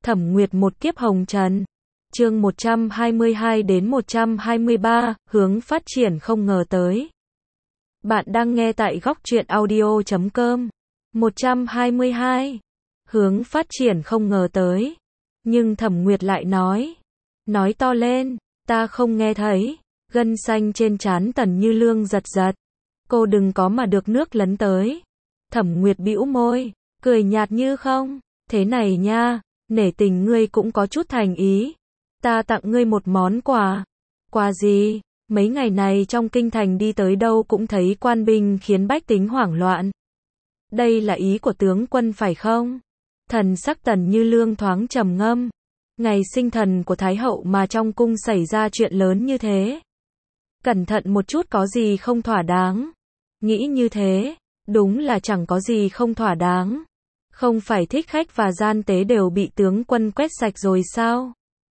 Thẩm Nguyệt một kiếp hồng trần. Chương 122 đến 123, hướng phát triển không ngờ tới. Bạn đang nghe tại góc truyện audio.com. 122. Hướng phát triển không ngờ tới. Nhưng Thẩm Nguyệt lại nói to lên, ta không nghe thấy. Gân xanh trên trán Tần Như Lương giật giật. Cô đừng có mà được nước lấn tới. Thẩm Nguyệt bĩu môi, cười nhạt như không. Thế này nha, nể tình ngươi cũng có chút thành ý. Ta tặng ngươi một món quà. Quà gì? Mấy ngày này trong kinh thành đi tới đâu cũng thấy quan binh khiến bách tính hoảng loạn. Đây là ý của tướng quân phải không? Thần sắc Tần Như Lương thoáng trầm ngâm. Ngày sinh thần của Thái hậu mà trong cung xảy ra chuyện lớn như thế. Cẩn thận một chút có gì không thỏa đáng. Nghĩ như thế, đúng là chẳng có gì không thỏa đáng. Không phải thích khách và gian tế đều bị tướng quân quét sạch rồi sao?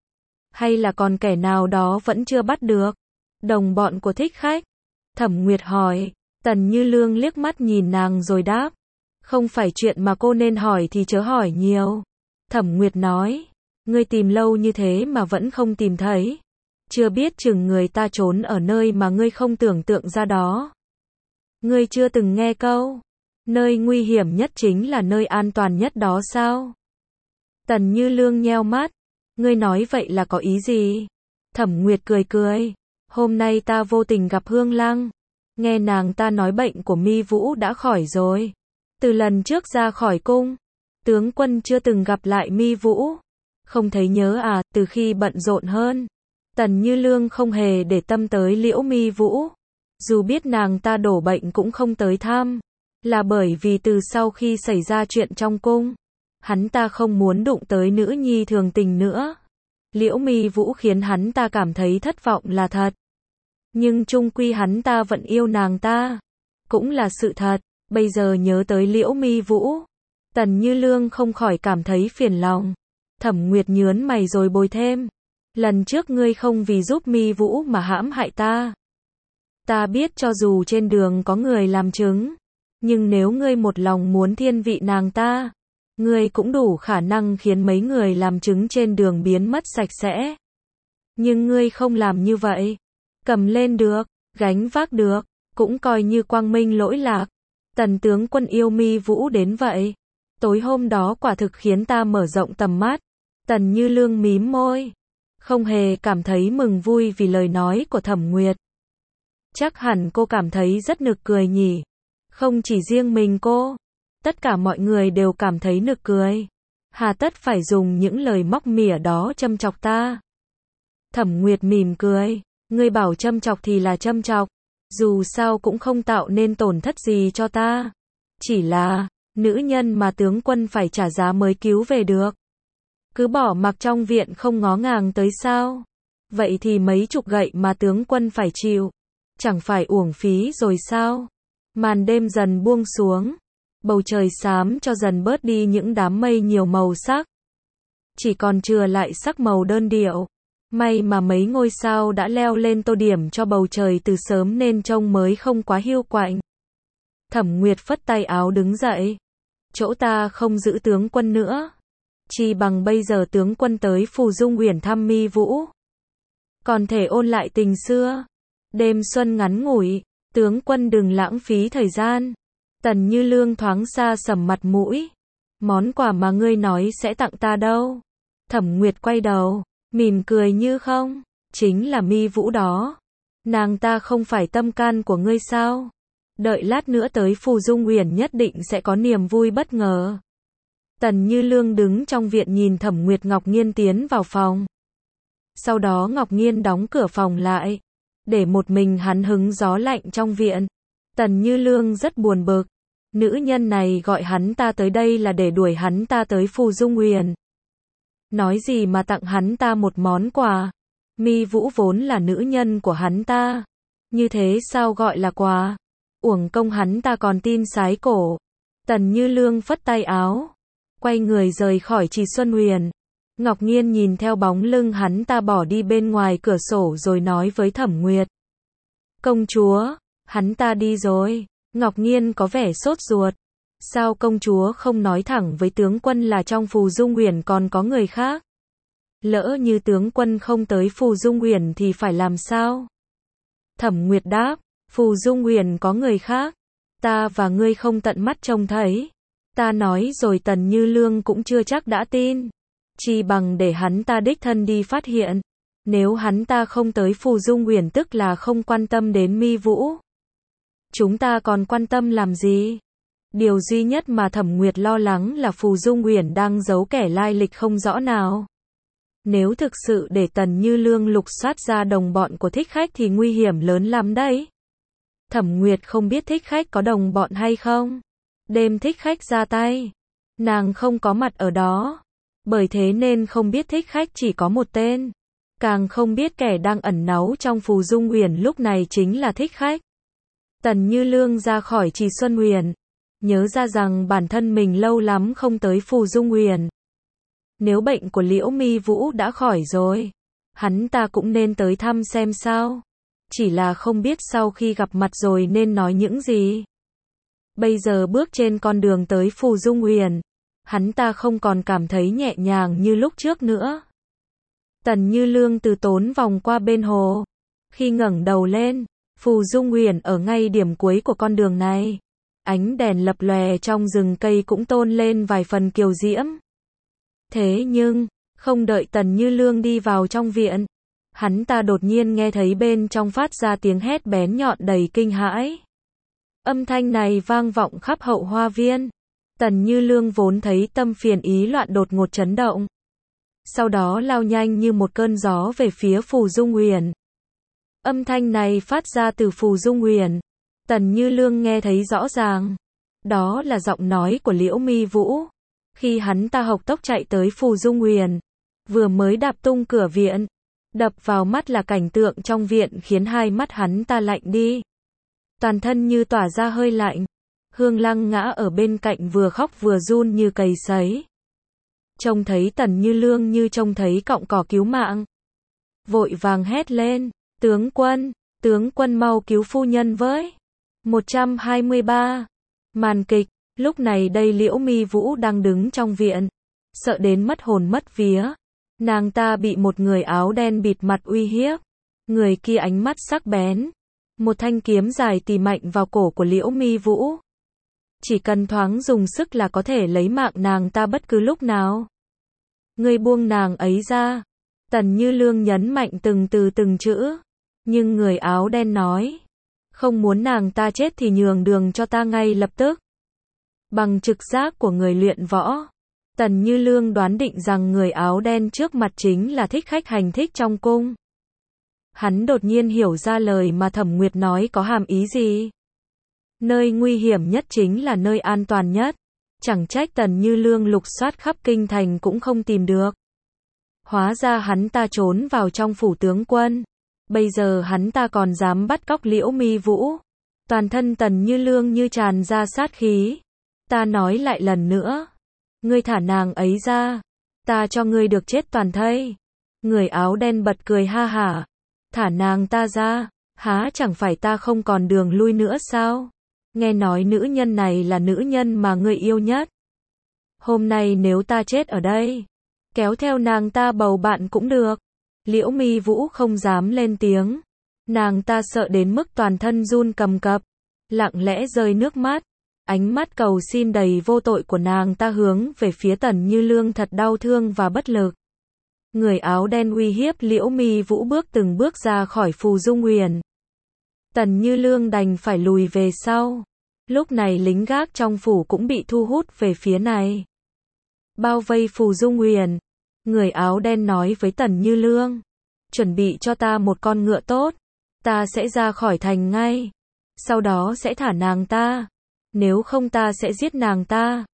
Hay là còn kẻ nào đó vẫn chưa bắt được? Đồng bọn của thích khách? Thẩm Nguyệt hỏi. Tần Như Lương liếc mắt nhìn nàng rồi đáp. Không phải chuyện mà cô nên hỏi thì chớ hỏi nhiều. Thẩm Nguyệt nói. Ngươi tìm lâu như thế mà vẫn không tìm thấy. Chưa biết chừng người ta trốn ở nơi mà ngươi không tưởng tượng ra đó. Ngươi chưa từng nghe câu. Nơi nguy hiểm nhất chính là nơi an toàn nhất đó sao? Tần Như Lương nheo mắt. Ngươi nói vậy là có ý gì? Thẩm Nguyệt cười cười. Hôm nay ta vô tình gặp Hương Lăng. Nghe nàng ta nói bệnh của Mi Vũ đã khỏi rồi. Từ lần trước ra khỏi cung, tướng quân chưa từng gặp lại Mi Vũ. Không thấy nhớ à? Từ khi bận rộn hơn, Tần Như Lương không hề để tâm tới Liễu Mi Vũ. Dù biết nàng ta đổ bệnh cũng không tới thăm. Là bởi vì từ sau khi xảy ra chuyện trong cung, hắn ta không muốn đụng tới nữ nhi thường tình nữa. Liễu Mi Vũ khiến hắn ta cảm thấy thất vọng là thật. Nhưng chung quy hắn ta vẫn yêu nàng ta. Cũng là sự thật. Bây giờ nhớ tới Liễu Mi Vũ, Tần Như Lương không khỏi cảm thấy phiền lòng. Thẩm Nguyệt nhớn mày rồi bồi thêm. Lần trước ngươi không vì giúp Mi Vũ mà hãm hại ta. Ta biết cho dù trên đường có người làm chứng, nhưng nếu ngươi một lòng muốn thiên vị nàng ta, ngươi cũng đủ khả năng khiến mấy người làm chứng trên đường biến mất sạch sẽ. Nhưng ngươi không làm như vậy. Cầm lên được, gánh vác được, cũng coi như quang minh lỗi lạc. Tần tướng quân yêu Mi Vũ đến vậy. Tối hôm đó quả thực khiến ta mở rộng tầm mắt. Tần Như Lương mím môi. Không hề cảm thấy mừng vui vì lời nói của Thẩm Nguyệt. Chắc hẳn cô cảm thấy rất nực cười nhỉ. Không chỉ riêng mình cô. Tất cả mọi người đều cảm thấy nực cười. Hà tất phải dùng những lời móc mỉa đó châm chọc ta. Thẩm Nguyệt mỉm cười. Ngươi bảo châm chọc thì là châm chọc. Dù sao cũng không tạo nên tổn thất gì cho ta. Chỉ là, nữ nhân mà tướng quân phải trả giá mới cứu về được. Cứ bỏ mặc trong viện không ngó ngàng tới sao? Vậy thì mấy chục gậy mà tướng quân phải chịu, chẳng phải uổng phí rồi sao? Màn đêm dần buông xuống. Bầu trời xám cho dần bớt đi những đám mây nhiều màu sắc. Chỉ còn chừa lại sắc màu đơn điệu. May mà mấy ngôi sao đã leo lên tô điểm cho bầu trời từ sớm nên trông mới không quá hiu quạnh. Thẩm Nguyệt phất tay áo đứng dậy. Chỗ ta không giữ tướng quân nữa. Chỉ bằng bây giờ tướng quân tới Phù Dung Uyển thăm Mi Vũ. Còn thể ôn lại tình xưa. Đêm xuân ngắn ngủi, tướng quân đừng lãng phí thời gian. Tần Như Lương thoáng xa sầm mặt mũi. Món quà mà ngươi nói sẽ tặng ta đâu? Thẩm Nguyệt quay đầu, mỉm cười như không. Chính là Mi Vũ đó. Nàng ta không phải tâm can của ngươi sao? Đợi lát nữa tới Phù Dung Uyển nhất định sẽ có niềm vui bất ngờ. Tần Như Lương đứng trong viện nhìn Thẩm Nguyệt Ngọc Nghiên tiến vào phòng. Sau đó Ngọc Nghiên đóng cửa phòng lại, để một mình hắn hứng gió lạnh trong viện. Tần Như Lương rất buồn bực. Nữ nhân này gọi hắn ta tới đây là để đuổi hắn ta tới Phù Dung Uyển. Nói gì mà tặng hắn ta một món quà. Mi Vũ vốn là nữ nhân của hắn ta. Như thế sao gọi là quà? Uổng công hắn ta còn tin sái cổ. Tần Như Lương phất tay áo, quay người rời khỏi Trì Xuân Huyền. Ngọc Nghiên nhìn theo bóng lưng hắn ta bỏ đi bên ngoài cửa sổ rồi nói với Thẩm Nguyệt. Công chúa, hắn ta đi rồi. Ngọc Nghiên có vẻ sốt ruột. Sao công chúa không nói thẳng với tướng quân là trong Phù Dung Uyển còn có người khác? Lỡ như tướng quân không tới Phù Dung Uyển thì phải làm sao? Thẩm Nguyệt đáp, Phù Dung Uyển có người khác, ta và ngươi không tận mắt trông thấy. Ta nói rồi Tần Như Lương cũng chưa chắc đã tin. Chi bằng để hắn ta đích thân đi phát hiện. Nếu hắn ta không tới Phù Dung Uyển tức là không quan tâm đến Mi Vũ. Chúng ta còn quan tâm làm gì? Điều duy nhất mà Thẩm Nguyệt lo lắng là Phù Dung Uyển đang giấu kẻ lai lịch không rõ nào. Nếu thực sự để Tần Như Lương lục soát ra đồng bọn của Thích Khách thì nguy hiểm lớn lắm đấy. Thẩm Nguyệt không biết Thích Khách có đồng bọn hay không. Đêm Thích Khách ra tay, nàng không có mặt ở đó. Bởi thế nên không biết Thích Khách chỉ có một tên. Càng không biết kẻ đang ẩn náu trong Phù Dung Uyển lúc này chính là Thích Khách. Tần Như Lương ra khỏi Trì Xuân Uyển, nhớ ra rằng bản thân mình lâu lắm không tới Phù Dung Uyển. Nếu bệnh của Liễu Mi Vũ đã khỏi rồi, hắn ta cũng nên tới thăm xem sao. Chỉ là không biết sau khi gặp mặt rồi nên nói những gì. Bây giờ bước trên con đường tới Phù Dung Uyển, hắn ta không còn cảm thấy nhẹ nhàng như lúc trước nữa. Tần Như Lương từ tốn vòng qua bên hồ. Khi ngẩng đầu lên, Phù Dung Uyển ở ngay điểm cuối của con đường này. Ánh đèn lập lòe trong rừng cây cũng tôn lên vài phần kiều diễm. Thế nhưng, không đợi Tần Như Lương đi vào trong viện, hắn ta đột nhiên nghe thấy bên trong phát ra tiếng hét bén nhọn đầy kinh hãi. Âm thanh này vang vọng khắp hậu hoa viên. Tần Như Lương vốn thấy tâm phiền ý loạn đột ngột chấn động. Sau đó lao nhanh như một cơn gió về phía Phù Dung Uyển. Âm thanh này phát ra từ Phù Dung Uyển. Tần Như Lương nghe thấy rõ ràng. Đó là giọng nói của Liễu Mi Vũ. Khi hắn ta hộc tốc chạy tới Phù Dung Uyển, vừa mới đạp tung cửa viện, đập vào mắt là cảnh tượng trong viện khiến hai mắt hắn ta lạnh đi. Toàn thân như tỏa ra hơi lạnh. Hương Lăng ngã ở bên cạnh vừa khóc vừa run như cầy sấy. Trông thấy Tần Như Lương như trông thấy cọng cỏ cứu mạng. Vội vàng hét lên, tướng quân mau cứu phu nhân với. 123. Màn kịch, lúc này đây Liễu Mi Vũ đang đứng trong viện, sợ đến mất hồn mất vía. Nàng ta bị một người áo đen bịt mặt uy hiếp. Người kia ánh mắt sắc bén. Một thanh kiếm dài tì mạnh vào cổ của Liễu Mi Vũ. Chỉ cần thoáng dùng sức là có thể lấy mạng nàng ta bất cứ lúc nào. Ngươi buông nàng ấy ra. Tần Như Lương nhấn mạnh từng chữ. Nhưng người áo đen nói. Không muốn nàng ta chết thì nhường đường cho ta ngay lập tức. Bằng trực giác của người luyện võ, Tần Như Lương đoán định rằng người áo đen trước mặt chính là Thích Khách hành thích trong cung. Hắn đột nhiên hiểu ra lời mà Thẩm Nguyệt nói có hàm ý gì. Nơi nguy hiểm nhất chính là nơi an toàn nhất. Chẳng trách Tần Như Lương lục soát khắp kinh thành cũng không tìm được. Hóa ra hắn ta trốn vào trong phủ tướng quân. Bây giờ hắn ta còn dám bắt cóc Liễu Mi Vũ. Toàn thân Tần Như Lương như tràn ra sát khí. Ta nói lại lần nữa. Ngươi thả nàng ấy ra. Ta cho ngươi được chết toàn thây. Người áo đen bật cười ha hả. Thả nàng ta ra. Há chẳng phải ta không còn đường lui nữa sao? Nghe nói nữ nhân này là nữ nhân mà ngươi yêu nhất. Hôm nay nếu ta chết ở đây, kéo theo nàng ta bầu bạn cũng được. Liễu Mi Vũ không dám lên tiếng. Nàng ta sợ đến mức toàn thân run cầm cập, lặng lẽ rơi nước mắt. Ánh mắt cầu xin đầy vô tội của nàng ta hướng về phía Tần Như Lương thật đau thương và bất lực. Người áo đen uy hiếp Liễu Mi Vũ bước từng bước ra khỏi Phù Dung Uyển. Tần Như Lương đành phải lùi về sau. Lúc này lính gác trong phủ cũng bị thu hút về phía này. Bao vây Phù Dung Uyển. Người áo đen nói với Tần Như Lương. Chuẩn bị cho ta một con ngựa tốt. Ta sẽ ra khỏi thành ngay. Sau đó sẽ thả nàng ta. Nếu không ta sẽ giết nàng ta.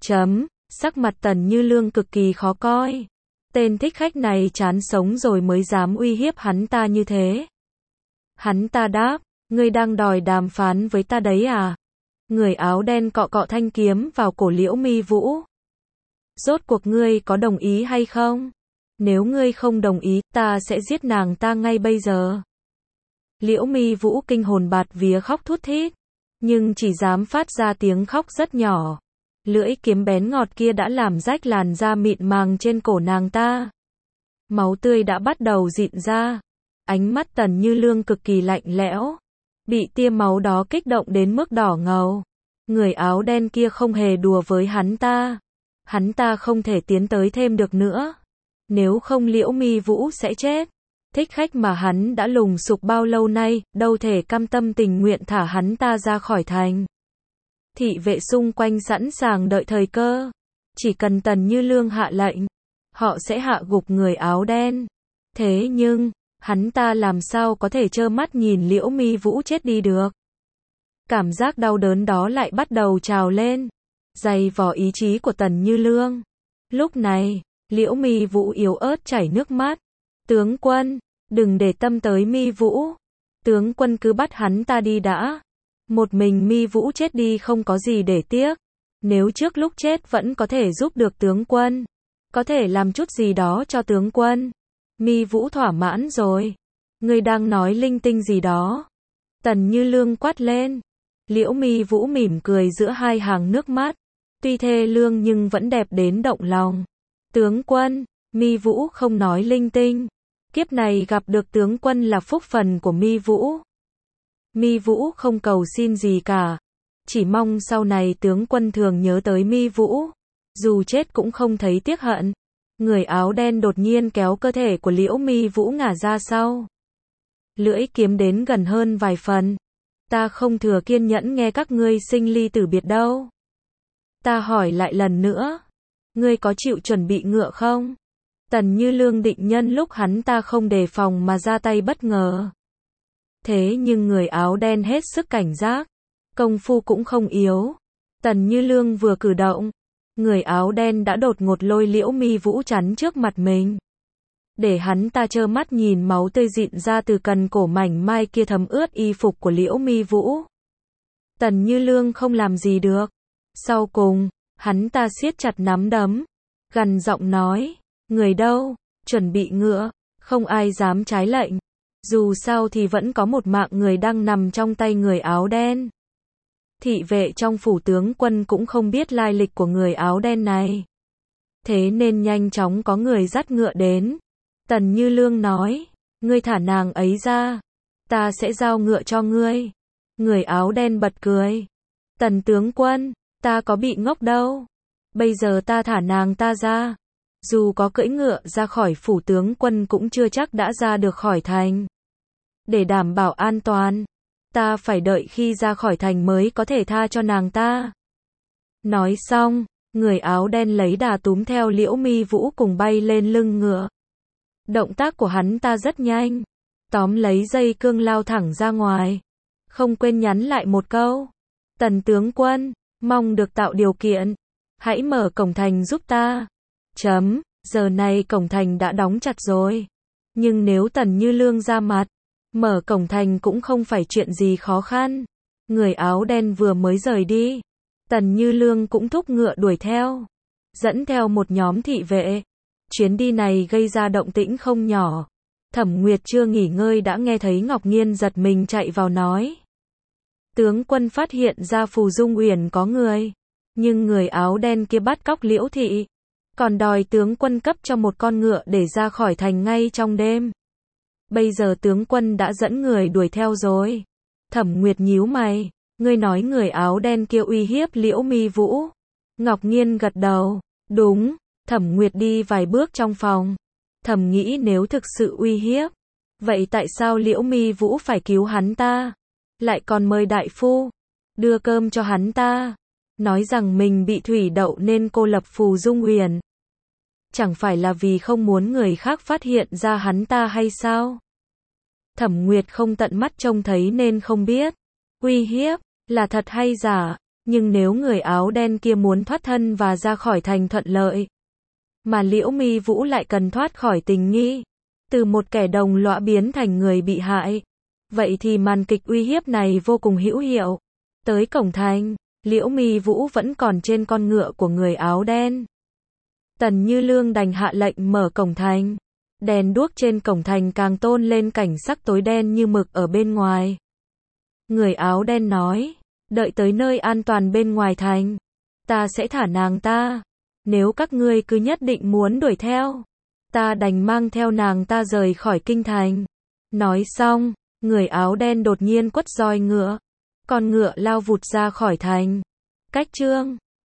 Sắc mặt Tần Như Lương cực kỳ khó coi. Tên Thích Khách này chán sống rồi mới dám uy hiếp hắn ta như thế. Hắn ta đáp, ngươi đang đòi đàm phán với ta đấy à? Người áo đen cọ cọ thanh kiếm vào cổ Liễu Mi Vũ. Rốt cuộc ngươi có đồng ý hay không? Nếu ngươi không đồng ý, ta sẽ giết nàng ta ngay bây giờ. Liễu Mi Vũ kinh hồn bạt vía khóc thút thít, nhưng chỉ dám phát ra tiếng khóc rất nhỏ. Lưỡi kiếm bén ngọt kia đã làm rách làn da mịn màng trên cổ nàng ta. Máu tươi đã bắt đầu rịn ra. Ánh mắt Tần Như Lương cực kỳ lạnh lẽo. Bị tia máu đó kích động đến mức đỏ ngầu. Người áo đen kia không hề đùa với hắn ta. Hắn ta không thể tiến tới thêm được nữa. Nếu không Liễu Mi Vũ sẽ chết. Thích khách mà hắn đã lùng sục bao lâu nay, đâu thể cam tâm tình nguyện thả hắn ta ra khỏi thành. Thị vệ xung quanh sẵn sàng đợi thời cơ. Chỉ cần Tần Như Lương hạ lệnh, họ sẽ hạ gục người áo đen. Thế nhưng, hắn ta làm sao có thể trơ mắt nhìn Liễu Mi Vũ chết đi được. Cảm giác đau đớn đó lại bắt đầu trào lên, dày vò ý chí của Tần Như Lương. Lúc này, Liễu Mi Vũ yếu ớt chảy nước mắt. Tướng quân, đừng để tâm tới Mi Vũ. Tướng quân cứ bắt hắn ta đi đã. Một mình Mi Vũ chết đi không có gì để tiếc. Nếu trước lúc chết vẫn có thể giúp được tướng quân, có thể làm chút gì đó cho tướng quân. Mi Vũ thỏa mãn rồi. Ngươi đang nói linh tinh gì đó? Tần Như Lương quát lên. Liễu Mi Vũ mỉm cười giữa hai hàng nước mắt. Tuy thê lương nhưng vẫn đẹp đến động lòng. Tướng quân, Mi Vũ không nói linh tinh. Kiếp này gặp được tướng quân là phúc phần của Mi Vũ. Mi Vũ không cầu xin gì cả. Chỉ mong sau này tướng quân thường nhớ tới Mi Vũ. Dù chết cũng không thấy tiếc hận. Người áo đen đột nhiên kéo cơ thể của Liễu Mi Vũ ngả ra sau. Lưỡi kiếm đến gần hơn vài phần. Ta không thừa kiên nhẫn nghe các ngươi sinh ly tử biệt đâu. Ta hỏi lại lần nữa. Ngươi có chịu chuẩn bị ngựa không? Tần Như Lương định nhân lúc hắn ta không đề phòng mà ra tay bất ngờ. Thế nhưng người áo đen hết sức cảnh giác. Công phu cũng không yếu. Tần Như Lương vừa cử động, người áo đen đã đột ngột lôi Liễu Mi Vũ chắn trước mặt mình. Để hắn ta trơ mắt nhìn máu tươi rịn ra từ cần cổ mảnh mai kia thấm ướt y phục của Liễu Mi Vũ. Tần Như Lương không làm gì được. Sau cùng, hắn ta siết chặt nắm đấm, gằn giọng nói, người đâu, chuẩn bị ngựa, không ai dám trái lệnh. Dù sao thì vẫn có một mạng người đang nằm trong tay người áo đen. Thị vệ trong phủ tướng quân cũng không biết lai lịch của người áo đen này. Thế nên nhanh chóng có người dắt ngựa đến. Tần Như Lương nói, ngươi thả nàng ấy ra, ta sẽ giao ngựa cho ngươi. Người áo đen bật cười. Tần tướng quân, ta có bị ngốc đâu. Bây giờ ta thả nàng ta ra. Dù có cưỡi ngựa ra khỏi phủ tướng quân cũng chưa chắc đã ra được khỏi thành. Để đảm bảo an toàn, ta phải đợi khi ra khỏi thành mới có thể tha cho nàng ta. Nói xong, người áo đen lấy đà túm theo Liễu Mi Vũ cùng bay lên lưng ngựa. Động tác của hắn ta rất nhanh. Tóm lấy dây cương lao thẳng ra ngoài. Không quên nhắn lại một câu. Tần tướng quân, mong được tạo điều kiện. Hãy mở cổng thành giúp ta. Giờ này cổng thành đã đóng chặt rồi. Nhưng nếu Tần Như Lương ra mặt, mở cổng thành cũng không phải chuyện gì khó khăn. Người áo đen vừa mới rời đi. Tần Như Lương cũng thúc ngựa đuổi theo. Dẫn theo một nhóm thị vệ. Chuyến đi này gây ra động tĩnh không nhỏ. Thẩm Nguyệt chưa nghỉ ngơi đã nghe thấy Ngọc Nghiên giật mình chạy vào nói. Tướng quân phát hiện ra Phù Dung Uyển có người. Nhưng người áo đen kia bắt cóc Liễu thị. Còn đòi tướng quân cấp cho một con ngựa để ra khỏi thành ngay trong đêm. Bây giờ tướng quân đã dẫn người đuổi theo rồi. Thẩm Nguyệt nhíu mày. Ngươi nói người áo đen kia uy hiếp Liễu Mi Vũ. Ngọc Nghiên gật đầu. Đúng. Thẩm Nguyệt đi vài bước trong phòng. Thẩm nghĩ nếu thực sự uy hiếp, vậy tại sao Liễu Mi Vũ phải cứu hắn ta? Lại còn mời đại phu, đưa cơm cho hắn ta. Nói rằng mình bị thủy đậu nên cô lập Phù Dung Uyển. Chẳng phải là vì không muốn người khác phát hiện ra hắn ta hay sao? Thẩm Nguyệt không tận mắt trông thấy nên không biết. Uy hiếp, là thật hay giả? Nhưng nếu người áo đen kia muốn thoát thân và ra khỏi thành thuận lợi, mà Liễu Mi Vũ lại cần thoát khỏi tình nghi, từ một kẻ đồng lõa biến thành người bị hại, vậy thì màn kịch uy hiếp này vô cùng hữu hiệu. Tới cổng thành, Liễu Mi Vũ vẫn còn trên con ngựa của người áo đen. Tần Như Lương đành hạ lệnh mở cổng thành. Đèn đuốc trên cổng thành càng tôn lên cảnh sắc tối đen như mực ở bên ngoài. Người áo đen nói, đợi tới nơi an toàn bên ngoài thành, ta sẽ thả nàng ta. Nếu các ngươi cứ nhất định muốn đuổi theo, ta đành mang theo nàng ta rời khỏi kinh thành. Nói xong, người áo đen đột nhiên quất roi ngựa. Con ngựa lao vụt ra khỏi thành. Cách chương